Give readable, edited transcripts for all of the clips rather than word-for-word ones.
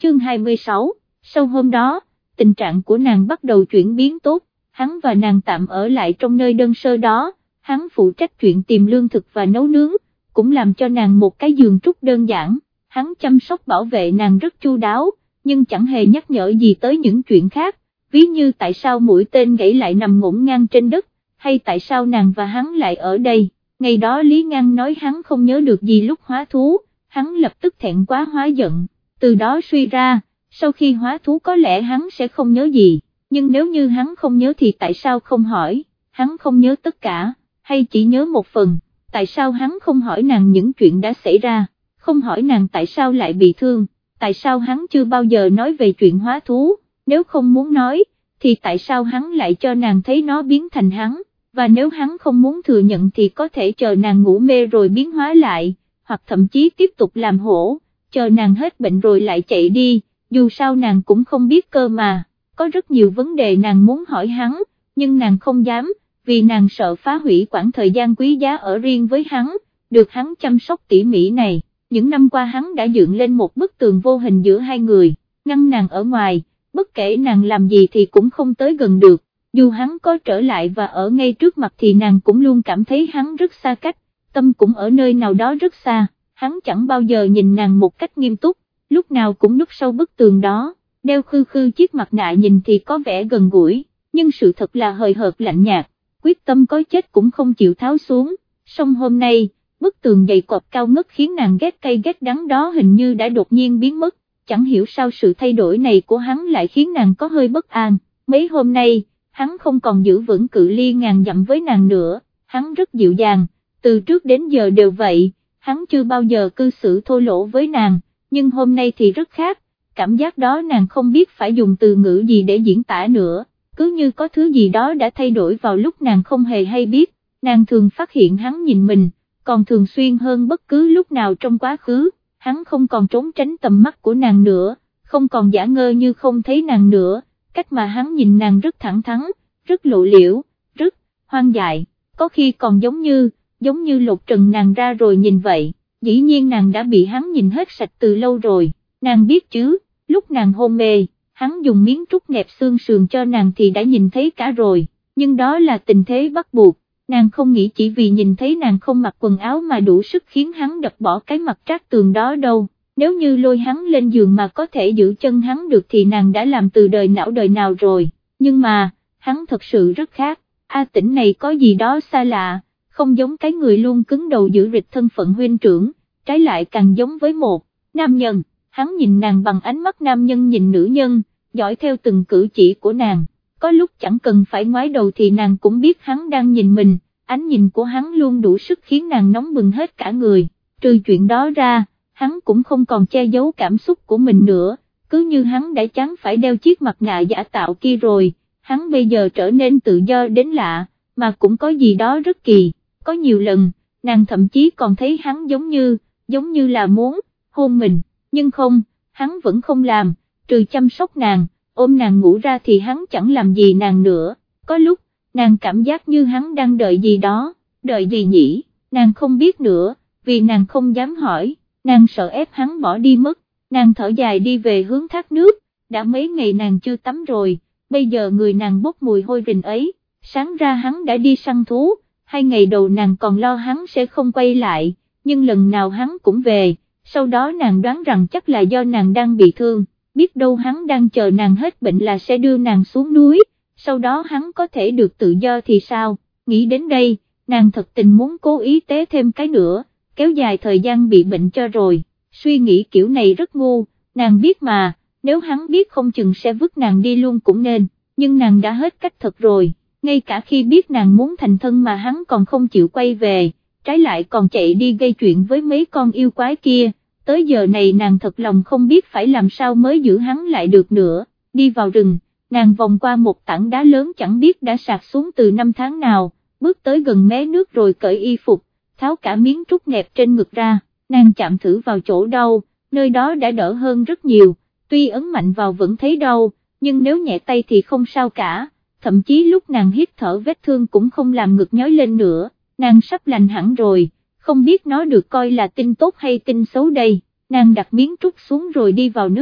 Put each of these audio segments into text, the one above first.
chương 26, sau hôm đó, tình trạng của nàng bắt đầu chuyển biến tốt, hắn và nàng tạm ở lại trong nơi đơn sơ đó, hắn phụ trách chuyện tìm lương thực và nấu nướng, cũng làm cho nàng một cái giường trúc đơn giản, hắn chăm sóc bảo vệ nàng rất chu đáo, nhưng chẳng hề nhắc nhở gì tới những chuyện khác, ví như tại sao mũi tên gãy lại nằm ngổn ngang trên đất, hay tại sao nàng và hắn lại ở đây. Ngày đó Lý Ngang nói hắn không nhớ được gì lúc hóa thú, hắn lập tức thẹn quá hóa giận, từ đó suy ra, sau khi hóa thú có lẽ hắn sẽ không nhớ gì, nhưng nếu như hắn không nhớ thì tại sao không hỏi, hắn không nhớ tất cả, hay chỉ nhớ một phần, tại sao hắn không hỏi nàng những chuyện đã xảy ra, không hỏi nàng tại sao lại bị thương, tại sao hắn chưa bao giờ nói về chuyện hóa thú, nếu không muốn nói, thì tại sao hắn lại cho nàng thấy nó biến thành hắn, và nếu hắn không muốn thừa nhận thì có thể chờ nàng ngủ mê rồi biến hóa lại, hoặc thậm chí tiếp tục làm hổ, chờ nàng hết bệnh rồi lại chạy đi, dù sao nàng cũng không biết cơ mà, có rất nhiều vấn đề nàng muốn hỏi hắn, nhưng nàng không dám, vì nàng sợ phá hủy quãng thời gian quý giá ở riêng với hắn, được hắn chăm sóc tỉ mỉ này, những năm qua hắn đã dựng lên một bức tường vô hình giữa hai người, ngăn nàng ở ngoài, bất kể nàng làm gì thì cũng không tới gần được. Dù hắn có trở lại và ở ngay trước mặt thì nàng cũng luôn cảm thấy hắn rất xa cách, tâm cũng ở nơi nào đó rất xa, hắn chẳng bao giờ nhìn nàng một cách nghiêm túc, lúc nào cũng núp sau bức tường đó, đeo khư khư chiếc mặt nạ nhìn thì có vẻ gần gũi, nhưng sự thật là hời hợt lạnh nhạt, quyết tâm có chết cũng không chịu tháo xuống, song hôm nay, bức tường dày cộp cao ngất khiến nàng ghét cay ghét đắng đó hình như đã đột nhiên biến mất, chẳng hiểu sao sự thay đổi này của hắn lại khiến nàng có hơi bất an, mấy hôm nay, hắn không còn giữ vững cự ly ngàn dặm với nàng nữa, hắn rất dịu dàng, từ trước đến giờ đều vậy, hắn chưa bao giờ cư xử thô lỗ với nàng, nhưng hôm nay thì rất khác, cảm giác đó nàng không biết phải dùng từ ngữ gì để diễn tả nữa, cứ như có thứ gì đó đã thay đổi vào lúc nàng không hề hay biết, nàng thường phát hiện hắn nhìn mình, còn thường xuyên hơn bất cứ lúc nào trong quá khứ, hắn không còn trốn tránh tầm mắt của nàng nữa, không còn giả ngơ như không thấy nàng nữa. Cách mà hắn nhìn nàng rất thẳng thắn, rất lộ liễu, rất hoang dại, có khi còn giống như lột trần nàng ra rồi nhìn vậy, dĩ nhiên nàng đã bị hắn nhìn hết sạch từ lâu rồi, nàng biết chứ, lúc nàng hôn mê, hắn dùng miếng trúc nẹp xương sườn cho nàng thì đã nhìn thấy cả rồi, nhưng đó là tình thế bắt buộc, nàng không nghĩ chỉ vì nhìn thấy nàng không mặc quần áo mà đủ sức khiến hắn đập bỏ cái mặt trát tường đó đâu. Nếu như lôi hắn lên giường mà có thể giữ chân hắn được thì nàng đã làm từ đời nào rồi, nhưng mà, hắn thật sự rất khác, A Tĩnh này có gì đó xa lạ, không giống cái người luôn cứng đầu giữ rịch thân phận huynh trưởng, trái lại càng giống với một nam nhân, hắn nhìn nàng bằng ánh mắt nam nhân nhìn nữ nhân, dõi theo từng cử chỉ của nàng, có lúc chẳng cần phải ngoái đầu thì nàng cũng biết hắn đang nhìn mình, ánh nhìn của hắn luôn đủ sức khiến nàng nóng bừng hết cả người, trừ chuyện đó ra. Hắn cũng không còn che giấu cảm xúc của mình nữa, cứ như hắn đã chán phải đeo chiếc mặt nạ giả tạo kia rồi, hắn bây giờ trở nên tự do đến lạ, mà cũng có gì đó rất kỳ, có nhiều lần, nàng thậm chí còn thấy hắn giống như là muốn hôn mình, nhưng không, hắn vẫn không làm, trừ chăm sóc nàng, ôm nàng ngủ ra thì hắn chẳng làm gì nàng nữa, có lúc, nàng cảm giác như hắn đang đợi gì đó, đợi gì nhỉ, nàng không biết nữa, vì nàng không dám hỏi. Nàng sợ ép hắn bỏ đi mất, nàng thở dài đi về hướng thác nước, đã mấy ngày nàng chưa tắm rồi, bây giờ người nàng bốc mùi hôi rình ấy, sáng ra hắn đã đi săn thú, 2 ngày đầu nàng còn lo hắn sẽ không quay lại, nhưng lần nào hắn cũng về, sau đó nàng đoán rằng chắc là do nàng đang bị thương, biết đâu hắn đang chờ nàng hết bệnh là sẽ đưa nàng xuống núi, sau đó hắn có thể được tự do thì sao, nghĩ đến đây, nàng thật tình muốn cố ý tế thêm cái nữa. Kéo dài thời gian bị bệnh cho rồi, suy nghĩ kiểu này rất ngu, nàng biết mà, nếu hắn biết không chừng sẽ vứt nàng đi luôn cũng nên, nhưng nàng đã hết cách thật rồi, ngay cả khi biết nàng muốn thành thân mà hắn còn không chịu quay về, trái lại còn chạy đi gây chuyện với mấy con yêu quái kia, tới giờ này nàng thật lòng không biết phải làm sao mới giữ hắn lại được nữa, đi vào rừng, nàng vòng qua một tảng đá lớn chẳng biết đã sạt xuống từ 5 tháng nào, bước tới gần mé nước rồi cởi y phục, tháo cả miếng trúc nẹp trên ngực ra, nàng chạm thử vào chỗ đau, nơi đó đã đỡ hơn rất nhiều, tuy ấn mạnh vào vẫn thấy đau, nhưng nếu nhẹ tay thì không sao cả, thậm chí lúc nàng hít thở vết thương cũng không làm ngực nhói lên nữa, nàng sắp lành hẳn rồi, không biết nó được coi là tin tốt hay tin xấu đây, nàng đặt miếng trúc xuống rồi đi vào nước,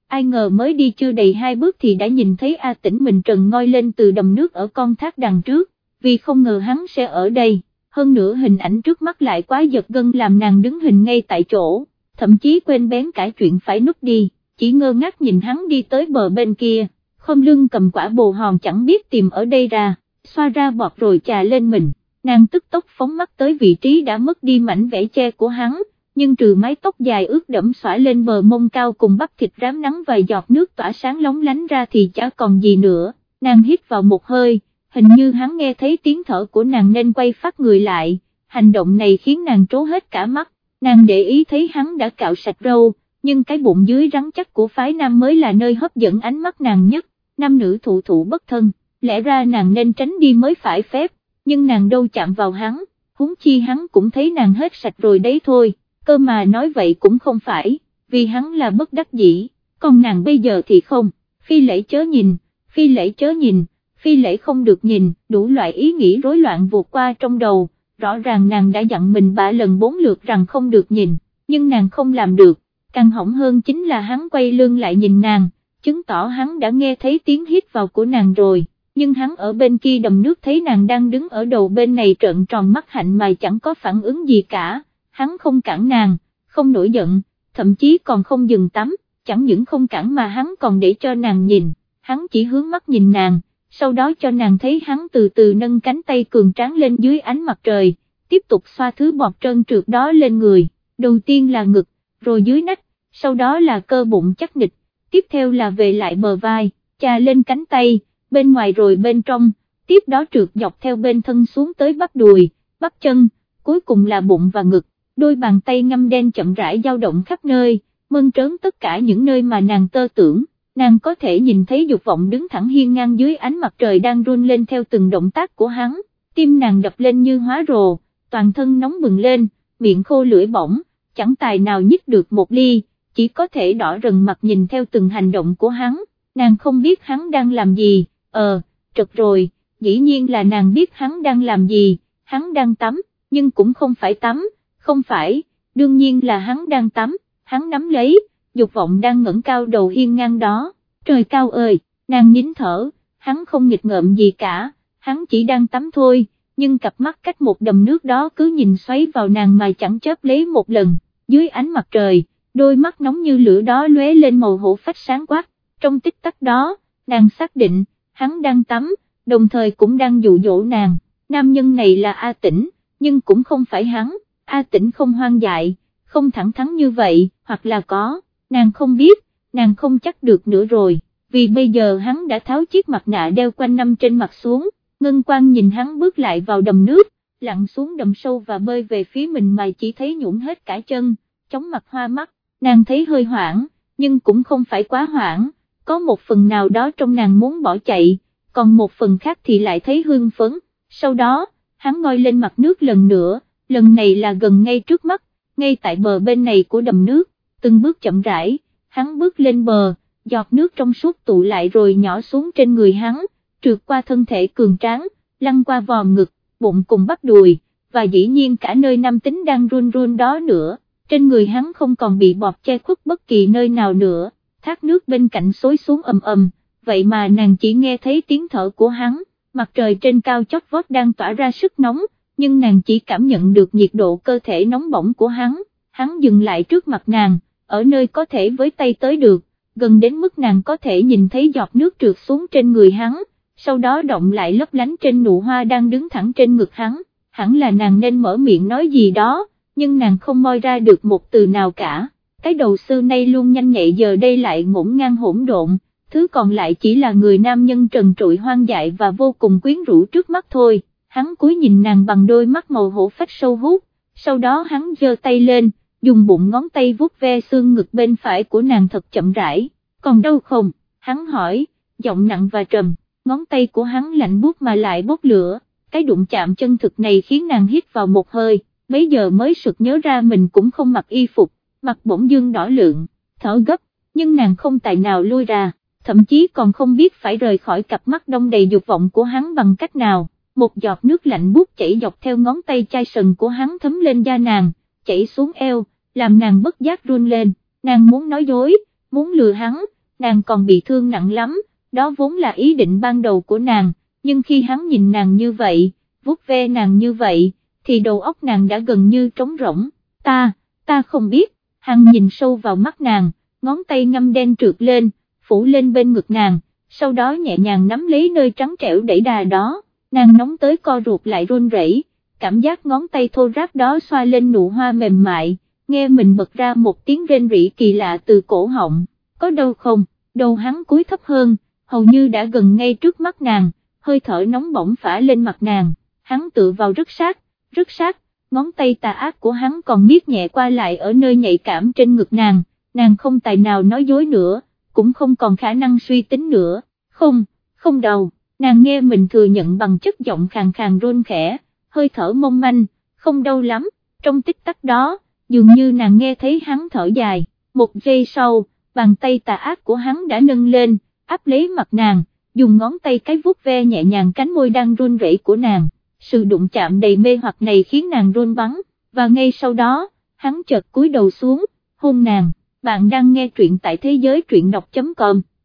ai ngờ mới đi chưa đầy 2 bước thì đã nhìn thấy A Tĩnh mình trần ngoi lên từ đầm nước ở con thác đằng trước, vì không ngờ hắn sẽ ở đây, hơn nữa hình ảnh trước mắt lại quá giật gân làm nàng đứng hình ngay tại chỗ, thậm chí quên bén cả chuyện phải núp đi, chỉ ngơ ngác nhìn hắn đi tới bờ bên kia, khom lưng cầm quả bồ hòn chẳng biết tìm ở đây ra, xoa ra bọt rồi chà lên mình, nàng tức tốc phóng mắt tới vị trí đã mất đi mảnh vẽ che của hắn, nhưng trừ mái tóc dài ướt đẫm xõa lên bờ mông cao cùng bắp thịt rám nắng và giọt nước tỏa sáng lóng lánh ra thì chả còn gì nữa, nàng hít vào một hơi, hình như hắn nghe thấy tiếng thở của nàng nên quay phát người lại, hành động này khiến nàng trố hết cả mắt, nàng để ý thấy hắn đã cạo sạch râu, nhưng cái bụng dưới rắn chắc của phái nam mới là nơi hấp dẫn ánh mắt nàng nhất, nam nữ thụ thụ bất thân, lẽ ra nàng nên tránh đi mới phải phép, nhưng nàng đâu chạm vào hắn, huống chi hắn cũng thấy nàng hết sạch rồi đấy thôi, cơ mà nói vậy cũng không phải, vì hắn là bất đắc dĩ, còn nàng bây giờ thì không, phi lễ chớ nhìn, phi lễ chớ nhìn, phi lễ không được nhìn, đủ loại ý nghĩ rối loạn vụt qua trong đầu, rõ ràng nàng đã dặn mình 3 lần 4 lượt rằng không được nhìn, nhưng nàng không làm được, càng hỏng hơn chính là hắn quay lưng lại nhìn nàng, chứng tỏ hắn đã nghe thấy tiếng hít vào của nàng rồi, nhưng hắn ở bên kia đầm nước thấy nàng đang đứng ở đầu bên này trợn tròn mắt hạnh mà chẳng có phản ứng gì cả, hắn không cản nàng, không nổi giận, thậm chí còn không dừng tắm, chẳng những không cản mà hắn còn để cho nàng nhìn, hắn chỉ hướng mắt nhìn nàng, sau đó cho nàng thấy hắn từ từ nâng cánh tay cường tráng lên dưới ánh mặt trời, tiếp tục xoa thứ bọt trơn trượt đó lên người, đầu tiên là ngực, rồi dưới nách, sau đó là cơ bụng chắc nịch, tiếp theo là về lại bờ vai, chà lên cánh tay, bên ngoài rồi bên trong, tiếp đó trượt dọc theo bên thân xuống tới bắp đùi, bắp chân, cuối cùng là bụng và ngực, đôi bàn tay ngăm đen chậm rãi dao động khắp nơi, mơn trớn tất cả những nơi mà nàng tơ tưởng. Nàng có thể nhìn thấy dục vọng đứng thẳng hiên ngang dưới ánh mặt trời đang run lên theo từng động tác của hắn, tim nàng đập lên như hóa rồ, toàn thân nóng bừng lên, miệng khô lưỡi bỏng, chẳng tài nào nhích được một ly, chỉ có thể đỏ rần mặt nhìn theo từng hành động của hắn, nàng không biết hắn đang làm gì, trật rồi, dĩ nhiên là nàng biết hắn đang làm gì, hắn đang tắm, nhưng cũng không phải tắm, không phải, đương nhiên là hắn đang tắm, hắn nắm lấy, dục vọng đang ngẩng cao đầu hiên ngang đó, trời cao ơi, nàng nín thở, hắn không nghịch ngợm gì cả, hắn chỉ đang tắm thôi, nhưng cặp mắt cách một đầm nước đó cứ nhìn xoáy vào nàng mà chẳng chớp lấy một lần, dưới ánh mặt trời, đôi mắt nóng như lửa đó lóe lên màu hổ phách sáng quắc, trong tích tắc đó, nàng xác định, hắn đang tắm, đồng thời cũng đang dụ dỗ nàng, nam nhân này là A Tĩnh, nhưng cũng không phải hắn, A Tĩnh không hoang dại, không thẳng thắn như vậy, hoặc là có. Nàng không biết, nàng không chắc được nữa rồi, vì bây giờ hắn đã tháo chiếc mặt nạ đeo quanh năm trên mặt xuống, Ngân Quang nhìn hắn bước lại vào đầm nước, lặn xuống đầm sâu và bơi về phía mình mà chỉ thấy nhũn hết cả chân, chóng mặt hoa mắt, nàng thấy hơi hoảng, nhưng cũng không phải quá hoảng, có một phần nào đó trong nàng muốn bỏ chạy, còn một phần khác thì lại thấy hưng phấn, sau đó, hắn ngoi lên mặt nước lần nữa, lần này là gần ngay trước mắt, ngay tại bờ bên này của đầm nước. Từng bước chậm rãi, hắn bước lên bờ, giọt nước trong suốt tụ lại rồi nhỏ xuống trên người hắn, trượt qua thân thể cường tráng, lăn qua vòm ngực, bụng cùng bắp đùi, và dĩ nhiên cả nơi nam tính đang run run đó nữa, trên người hắn không còn bị bọt che khuất bất kỳ nơi nào nữa, thác nước bên cạnh xối xuống ầm ầm, vậy mà nàng chỉ nghe thấy tiếng thở của hắn, mặt trời trên cao chót vót đang tỏa ra sức nóng, nhưng nàng chỉ cảm nhận được nhiệt độ cơ thể nóng bỏng của hắn dừng lại trước mặt nàng, ở nơi có thể với tay tới được, gần đến mức nàng có thể nhìn thấy giọt nước trượt xuống trên người hắn, sau đó động lại lấp lánh trên nụ hoa đang đứng thẳng trên ngực hắn, hẳn là nàng nên mở miệng nói gì đó, nhưng nàng không moi ra được một từ nào cả, cái đầu xưa nay luôn nhanh nhạy giờ đây lại ngổn ngang hỗn độn, thứ còn lại chỉ là người nam nhân trần trụi hoang dại và vô cùng quyến rũ trước mắt thôi, hắn cúi nhìn nàng bằng đôi mắt màu hổ phách sâu hút, sau đó hắn giơ tay lên, dùng bụng ngón tay vuốt ve xương ngực bên phải của nàng thật chậm rãi, còn đau không, hắn hỏi, giọng nặng và trầm, ngón tay của hắn lạnh buốt mà lại bốc lửa, cái đụng chạm chân thực này khiến nàng hít vào một hơi, bấy giờ mới sực nhớ ra mình cũng không mặc y phục, mặt bỗng dưng đỏ lượng, thở gấp, nhưng nàng không tài nào lui ra, thậm chí còn không biết phải rời khỏi cặp mắt đông đầy dục vọng của hắn bằng cách nào, một giọt nước lạnh buốt chảy dọc theo ngón tay chai sần của hắn thấm lên da nàng, chảy xuống eo, làm nàng bất giác run lên, nàng muốn nói dối, muốn lừa hắn, nàng còn bị thương nặng lắm, đó vốn là ý định ban đầu của nàng, nhưng khi hắn nhìn nàng như vậy, vuốt ve nàng như vậy, thì đầu óc nàng đã gần như trống rỗng. Ta không biết. Hắn nhìn sâu vào mắt nàng, ngón tay ngăm đen trượt lên, phủ lên bên ngực nàng, sau đó nhẹ nhàng nắm lấy nơi trắng trẻo đẩy đà đó, nàng nóng tới co ruột lại run rẩy, cảm giác ngón tay thô ráp đó xoa lên nụ hoa mềm mại, nghe mình bật ra một tiếng rên rỉ kỳ lạ từ cổ họng. Có đau không? Đầu hắn cúi thấp hơn, hầu như đã gần ngay trước mắt nàng, hơi thở nóng bỏng phả lên mặt nàng, hắn tựa vào rất sát, ngón tay tà ác của hắn còn miết nhẹ qua lại ở nơi nhạy cảm trên ngực nàng không tài nào nói dối nữa, cũng không còn khả năng suy tính nữa. Không đau. Nàng nghe mình thừa nhận bằng chất giọng khàn khàn run khẽ, hơi thở mong manh, không đau lắm. Trong tích tắc đó, dường như nàng nghe thấy hắn thở dài, một giây sau, bàn tay tà ác của hắn đã nâng lên, áp lấy mặt nàng, dùng ngón tay cái vuốt ve nhẹ nhàng cánh môi đang run rẩy của nàng. Sự đụng chạm đầy mê hoặc này khiến nàng run bắn, và ngay sau đó, hắn chợt cúi đầu xuống, hôn nàng. Bạn đang nghe truyện tại thế giới truyện đọc.com.